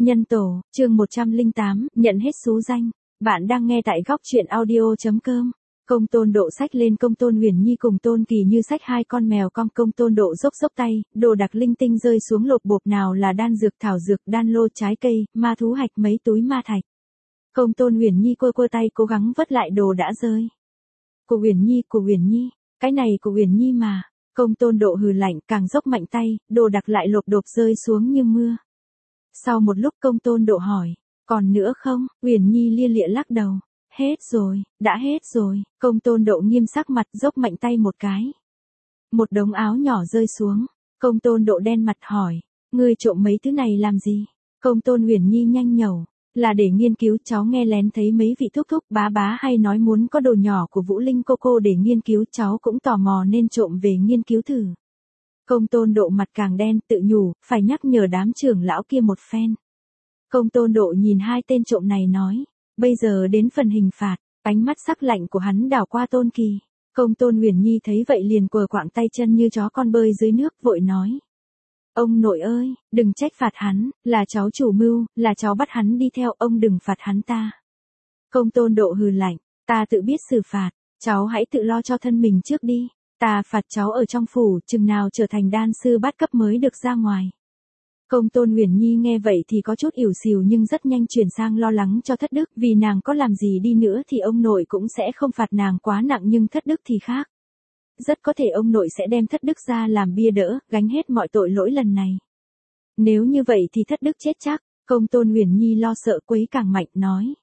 Nhân tổ, chương 108, nhận hết số danh. Bạn đang nghe tại góc truyện audio.com. Công Tôn Độ xách lên Công Tôn Huyền Nhi cùng Tôn Kỳ như xách hai con mèo con. Công Tôn Độ dốc tay, đồ đặc linh tinh rơi xuống lột bộp, nào là đan dược thảo dược, đan lô, trái cây, ma thú hạch, mấy túi ma thạch. Công Tôn Huyền Nhi quơ tay cố gắng vớt lại đồ đã rơi. Của Huyền Nhi, cái này của Huyền Nhi mà. Công Tôn Độ hừ lạnh, càng dốc mạnh tay, đồ đặc lại lột đột rơi xuống như mưa. Sau một lúc Công Tôn Độ hỏi, còn nữa không? Huyền Nhi lia lịa lắc đầu. Hết rồi, đã hết rồi. Công Tôn Độ nghiêm sắc mặt, dốc mạnh tay một cái. Một đống áo nhỏ rơi xuống. Công Tôn Độ đen mặt hỏi, ngươi trộm mấy thứ này làm gì? Công Tôn Huyền Nhi nhanh nhẩu, là để nghiên cứu. Cháu nghe lén thấy mấy vị thúc thúc bá hay nói muốn có đồ nhỏ của Vũ Linh cô để nghiên cứu, cháu cũng tò mò nên trộm về nghiên cứu thử. Công Tôn Độ mặt càng đen, tự nhủ, phải nhắc nhở đám trưởng lão kia một phen. Công Tôn Độ nhìn hai tên trộm này nói, bây giờ đến phần hình phạt. Ánh mắt sắc lạnh của hắn đảo qua Tôn Kỳ. Công Tôn Huyền Nhi thấy vậy liền quờ quạng tay chân như chó con bơi dưới nước, vội nói. Ông nội ơi, đừng trách phạt hắn, là cháu chủ mưu, là cháu bắt hắn đi theo, ông đừng phạt hắn ta. Công Tôn Độ hừ lạnh, ta tự biết xử phạt, cháu hãy tự lo cho thân mình trước đi. Ta phạt cháu ở trong phủ, chừng nào trở thành đan sư bát cấp mới được ra ngoài. Công Tôn Huyền Nhi nghe vậy thì có chút ỉu xìu nhưng rất nhanh chuyển sang lo lắng cho Thất Đức, vì nàng có làm gì đi nữa thì ông nội cũng sẽ không phạt nàng quá nặng, nhưng Thất Đức thì khác. Rất có thể ông nội sẽ đem Thất Đức ra làm bia đỡ, gánh hết mọi tội lỗi lần này. Nếu như vậy thì Thất Đức chết chắc. Công Tôn Huyền Nhi lo sợ quấy càng mạnh nói.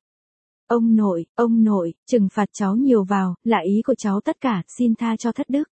Ông nội, trừng phạt cháu nhiều vào, là ý của cháu tất cả, xin tha cho Thất Đức.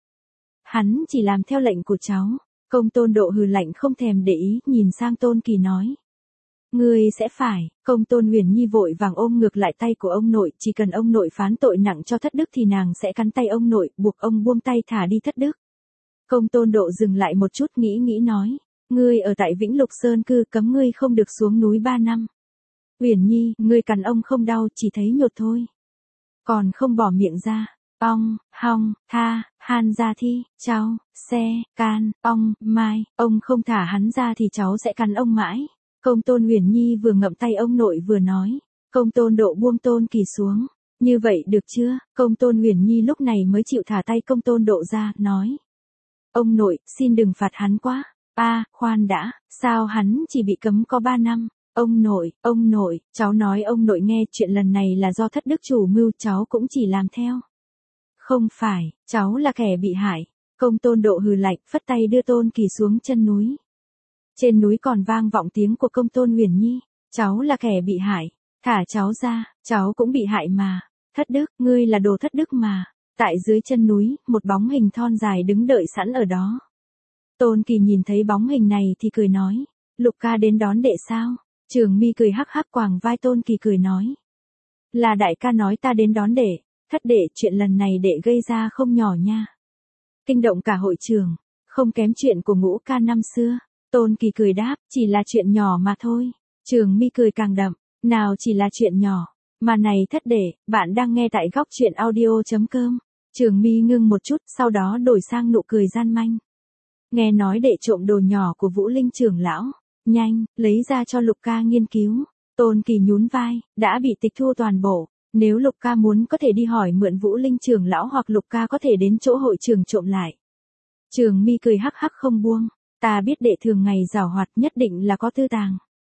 Hắn chỉ làm theo lệnh của cháu. Công Tôn Độ hừ lạnh không thèm để ý, nhìn sang Tôn Kỳ nói. Ngươi sẽ phải. Công Tôn Huyền Nhi vội vàng ôm ngược lại tay của ông nội, chỉ cần ông nội phán tội nặng cho Thất Đức thì nàng sẽ cắn tay ông nội, buộc ông buông tay thả đi Thất Đức. Công Tôn Độ dừng lại một chút nghĩ nói. Ngươi ở tại Vĩnh Lục Sơn cư, cấm ngươi không được xuống núi 3 năm. Huyền Nhi, ngươi cắn ông không đau, chỉ thấy nhột thôi. Còn không bỏ miệng ra. Ong, hong, tha, han ra thi, cháu, xe, can, ong, mai, ông không thả hắn ra thì cháu sẽ cắn ông mãi. Công Tôn Huyền Nhi vừa ngậm tay ông nội vừa nói. Công Tôn Độ buông Tôn Kỳ xuống. Như vậy được chưa? Công Tôn Huyền Nhi lúc này mới chịu thả tay Công Tôn Độ ra, nói. Ông nội, xin đừng phạt hắn quá. Khoan đã, sao hắn chỉ bị cấm có 3 năm? Ông nội, cháu nói ông nội nghe, chuyện lần này là do Thất Đức chủ mưu, cháu cũng chỉ làm theo. Không phải, cháu là kẻ bị hại. Công Tôn Độ hừ lạnh, phất tay đưa Tôn Kỳ xuống chân núi. Trên núi còn vang vọng tiếng của Công Tôn Huyền Nhi. Cháu là kẻ bị hại. Thả cháu ra, cháu cũng bị hại mà. Thất Đức, ngươi là đồ Thất Đức mà. Tại dưới chân núi, một bóng hình thon dài đứng đợi sẵn ở đó. Tôn Kỳ nhìn thấy bóng hình này thì cười nói. Lục ca đến đón đệ sao? Trường Mi cười hắc hắc quàng vai Tôn Kỳ cười nói. Là đại ca nói ta đến đón đệ. Thất đệ, chuyện lần này đệ gây ra không nhỏ nha. Kinh động cả hội trường, không kém chuyện của Ngũ ca năm xưa. Tôn Kỳ cười đáp, chỉ là chuyện nhỏ mà thôi. Trường Mi cười càng đậm, nào chỉ là chuyện nhỏ, mà này Thất đệ, bạn đang nghe tại góc truyện audio.com. Trường Mi ngưng một chút, sau đó đổi sang nụ cười gian manh. Nghe nói đệ trộm đồ nhỏ của Vũ Linh trưởng lão, nhanh, lấy ra cho Lục ca nghiên cứu. Tôn Kỳ nhún vai, đã bị tịch thu toàn bộ. Nếu Lục ca muốn có thể đi hỏi mượn Vũ Linh trưởng lão, hoặc Lục ca có thể đến chỗ hội trường trộm lại. Trường Mi cười hắc hắc không buông. Ta biết đệ thường ngày giảo hoạt, nhất định là có tư tàng.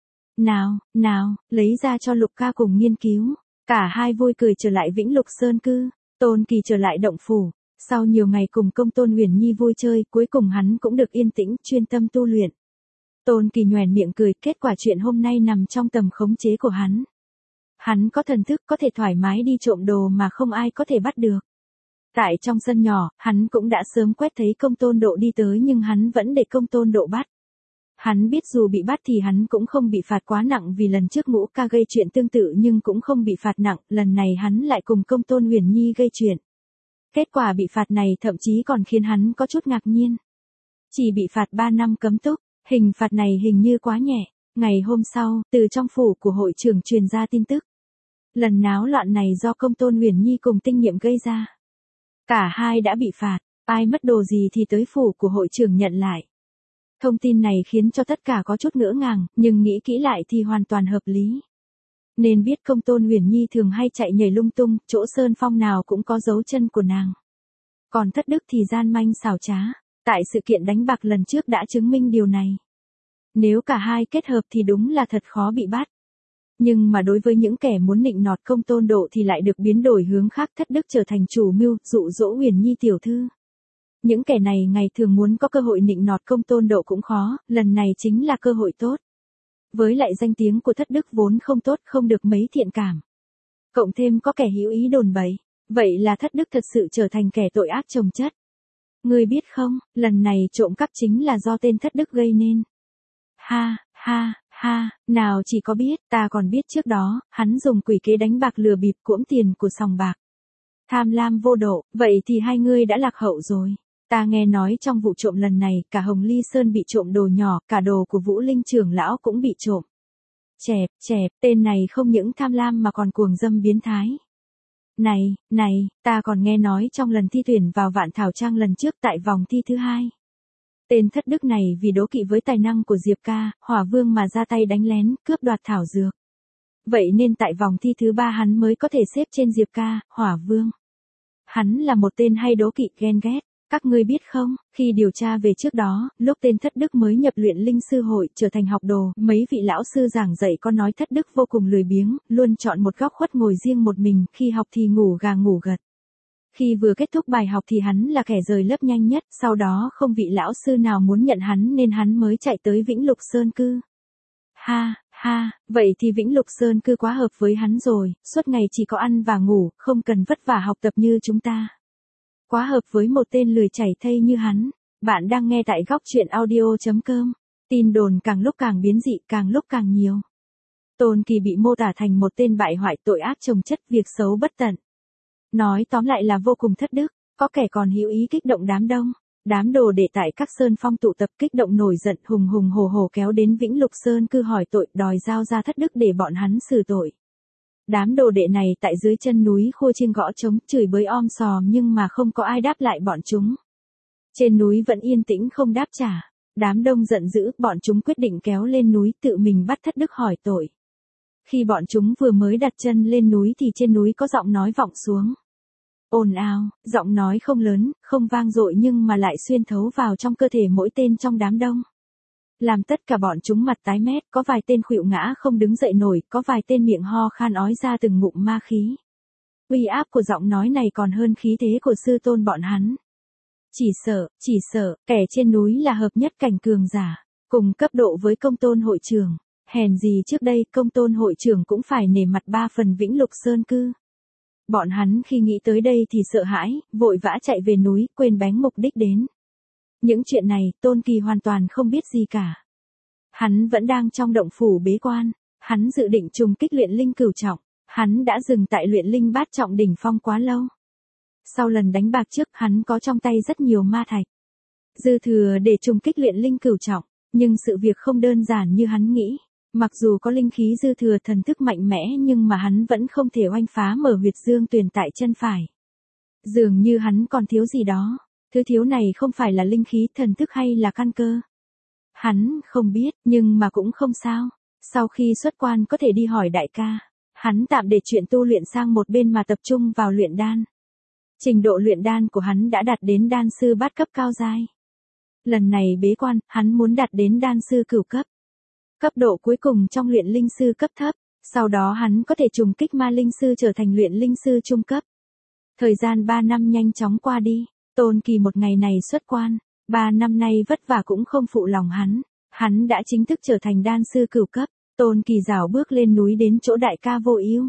Nào, lấy ra cho Lục ca cùng nghiên cứu. Cả hai vui cười trở lại Vĩnh Lục Sơn cư. Tôn Kỳ trở lại động phủ. Sau nhiều ngày cùng Công Tôn Huyền Nhi vui chơi, cuối cùng hắn cũng được yên tĩnh, chuyên tâm tu luyện. Tôn Kỳ nhoẻn miệng cười, kết quả chuyện hôm nay nằm trong tầm khống chế của hắn. Hắn có thần thức, có thể thoải mái đi trộm đồ mà không ai có thể bắt được. Tại trong sân nhỏ, hắn cũng đã sớm quét thấy Công Tôn Độ đi tới, nhưng hắn vẫn để Công Tôn Độ bắt. Hắn biết dù bị bắt thì hắn cũng không bị phạt quá nặng, vì lần trước Ngũ ca gây chuyện tương tự nhưng cũng không bị phạt nặng, lần này hắn lại cùng Công Tôn Huyền Nhi gây chuyện. Kết quả bị phạt này thậm chí còn khiến hắn có chút ngạc nhiên. Chỉ bị phạt 3 năm cấm túc, hình phạt này hình như quá nhẹ. Ngày hôm sau, từ trong phủ của hội trưởng truyền ra tin tức. Lần náo loạn này do Công Tôn Huyền Nhi cùng Tinh Nhiệm gây ra. Cả hai đã bị phạt, ai mất đồ gì thì tới phủ của hội trưởng nhận lại. Thông tin này khiến cho tất cả có chút ngỡ ngàng, nhưng nghĩ kỹ lại thì hoàn toàn hợp lý. Nên biết Công Tôn Huyền Nhi thường hay chạy nhảy lung tung, chỗ sơn phong nào cũng có dấu chân của nàng. Còn Thất Đức thì gian manh xảo trá, tại sự kiện đánh bạc lần trước đã chứng minh điều này. Nếu cả hai kết hợp thì đúng là thật khó bị bắt. Nhưng mà đối với những kẻ muốn nịnh nọt Công Tôn Độ thì lại được biến đổi hướng khác, Thất Đức trở thành chủ mưu, dụ dỗ Huyền Nhi tiểu thư. Những kẻ này ngày thường muốn có cơ hội nịnh nọt Công Tôn Độ cũng khó, lần này chính là cơ hội tốt. Với lại danh tiếng của Thất Đức vốn không tốt, không được mấy thiện cảm. Cộng thêm có kẻ hữu ý đồn bậy, vậy là Thất Đức thật sự trở thành kẻ tội ác chồng chất. Ngươi biết không, lần này trộm cắp chính là do tên Thất Đức gây nên. Ha, ha, ha, nào chỉ có biết, ta còn biết trước đó, hắn dùng quỷ kế đánh bạc lừa bịp cưỡng tiền của sòng bạc. Tham lam vô độ, vậy thì hai ngươi đã lạc hậu rồi. Ta nghe nói trong vụ trộm lần này, cả Hồng Ly Sơn bị trộm đồ nhỏ, cả đồ của Vũ Linh trưởng lão cũng bị trộm. Chẹp, tên này không những tham lam mà còn cuồng dâm biến thái. Này, ta còn nghe nói trong lần thi tuyển vào Vạn Thảo Trang lần trước tại vòng thi thứ 2. Tên Thất Đức này vì đố kỵ với tài năng của Diệp Ca, Hỏa Vương mà ra tay đánh lén, cướp đoạt thảo dược. Vậy nên tại vòng thi thứ 3 hắn mới có thể xếp trên Diệp Ca, Hỏa Vương. Hắn là một tên hay đố kỵ ghen ghét. Các ngươi biết không, khi điều tra về trước đó, lúc tên Thất Đức mới nhập luyện linh sư hội trở thành học đồ, mấy vị lão sư giảng dạy có nói Thất Đức vô cùng lười biếng, luôn chọn một góc khuất ngồi riêng một mình, khi học thì ngủ gà ngủ gật. Khi vừa kết thúc bài học thì hắn là kẻ rời lớp nhanh nhất, sau đó không vị lão sư nào muốn nhận hắn nên hắn mới chạy tới Vĩnh Lục Sơn cư. Ha, vậy thì Vĩnh Lục Sơn cư quá hợp với hắn rồi, suốt ngày chỉ có ăn và ngủ, không cần vất vả học tập như chúng ta. Quá hợp với một tên lười chảy thây như hắn. Bạn đang nghe tại góc truyện audio.com. Tin đồn càng lúc càng biến dị, càng lúc càng nhiều. Tôn Kỳ bị mô tả thành một tên bại hoại tội ác chồng chất, việc xấu bất tận. Nói tóm lại là vô cùng thất đức, có kẻ còn hữu ý kích động đám đông. Đám đồ đệ tại các sơn phong tụ tập kích động nổi giận, hùng hùng hổ hổ kéo đến Vĩnh Lục Sơn cư hỏi tội, đòi giao ra Thất Đức để bọn hắn xử tội. Đám đồ đệ này tại dưới chân núi khua chiêng gõ trống, chửi bới om sòm nhưng mà không có ai đáp lại bọn chúng. Trên núi vẫn yên tĩnh không đáp trả. Đám đông giận dữ, bọn chúng quyết định kéo lên núi tự mình bắt Thất Đức hỏi tội. Khi bọn chúng vừa mới đặt chân lên núi thì trên núi có giọng nói vọng xuống. Ồn ào, giọng nói không lớn, không vang dội nhưng mà lại xuyên thấu vào trong cơ thể mỗi tên trong đám đông. Làm tất cả bọn chúng mặt tái mét, có vài tên khuỵu ngã không đứng dậy nổi, có vài tên miệng ho khan ói ra từng ngụm ma khí. Uy áp của giọng nói này còn hơn khí thế của sư tôn bọn hắn. Chỉ sợ, kẻ trên núi là hợp nhất cảnh cường giả, cùng cấp độ với Công Tôn hội trưởng. Hèn gì trước đây Công Tôn hội trưởng cũng phải nể mặt 3 phần Vĩnh Lục Sơn cư. Bọn hắn khi nghĩ tới đây thì sợ hãi, vội vã chạy về núi, quên bén mục đích đến. Những chuyện này, Tôn Kỳ hoàn toàn không biết gì cả. Hắn vẫn đang trong động phủ bế quan, hắn dự định trùng kích luyện linh cửu trọng, hắn đã dừng tại luyện linh bát trọng đỉnh phong quá lâu. Sau lần đánh bạc trước, hắn có trong tay rất nhiều ma thạch. Dư thừa để trùng kích luyện linh cửu trọng, nhưng sự việc không đơn giản như hắn nghĩ. Mặc dù có linh khí dư thừa thần thức mạnh mẽ nhưng mà hắn vẫn không thể oanh phá mở huyệt dương tuyền tại chân phải. Dường như hắn còn thiếu gì đó. Thứ thiếu này không phải là linh khí thần thức hay là căn cơ. Hắn không biết, nhưng mà cũng không sao. Sau khi xuất quan có thể đi hỏi đại ca. Hắn tạm để chuyện tu luyện sang một bên mà tập trung vào luyện đan. Trình độ luyện đan của hắn đã đạt đến đan sư bát cấp cao giai. Lần này bế quan, hắn muốn đạt đến đan sư cửu cấp. Cấp độ cuối cùng trong luyện linh sư cấp thấp. Sau đó hắn có thể trùng kích ma linh sư trở thành luyện linh sư trung cấp. Thời gian 3 năm nhanh chóng qua đi. Tôn Kỳ một ngày này xuất quan, 3 năm nay vất vả cũng không phụ lòng hắn đã chính thức trở thành đan sư cửu cấp. Tôn Kỳ rảo bước lên núi đến chỗ đại ca Vô Ưu.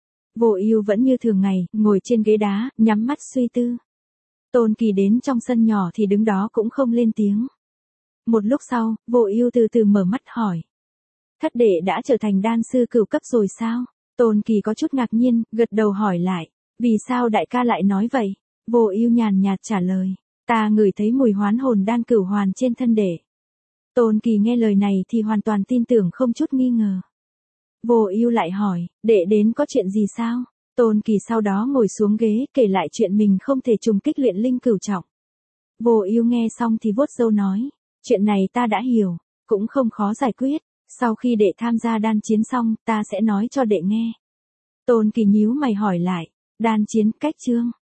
Vô Ưu vẫn như thường ngày, ngồi trên ghế đá, nhắm mắt suy tư. Tôn Kỳ đến trong sân nhỏ thì đứng đó cũng không lên tiếng. Một lúc sau, Vô Ưu từ từ mở mắt hỏi. Thất đệ đã trở thành đan sư cửu cấp rồi sao? Tôn Kỳ có chút ngạc nhiên, gật đầu hỏi lại. Vì sao đại ca lại nói vậy? Vô Ưu nhàn nhạt trả lời. Ta ngửi thấy mùi hoán hồn đan cửu hoàn trên thân đệ. Tôn Kỳ nghe lời này thì hoàn toàn tin tưởng không chút nghi ngờ. Vô Ưu lại hỏi, đệ đến có chuyện gì sao? Tôn Kỳ sau đó ngồi xuống ghế kể lại chuyện mình không thể trùng kích luyện linh cửu trọng. Vô Ưu nghe xong thì vuốt râu nói. Chuyện này ta đã hiểu, cũng không khó giải quyết, sau khi đệ tham gia đan chiến xong, ta sẽ nói cho đệ nghe. Tôn Kỳ nhíu mày hỏi lại, đan chiến cách chương.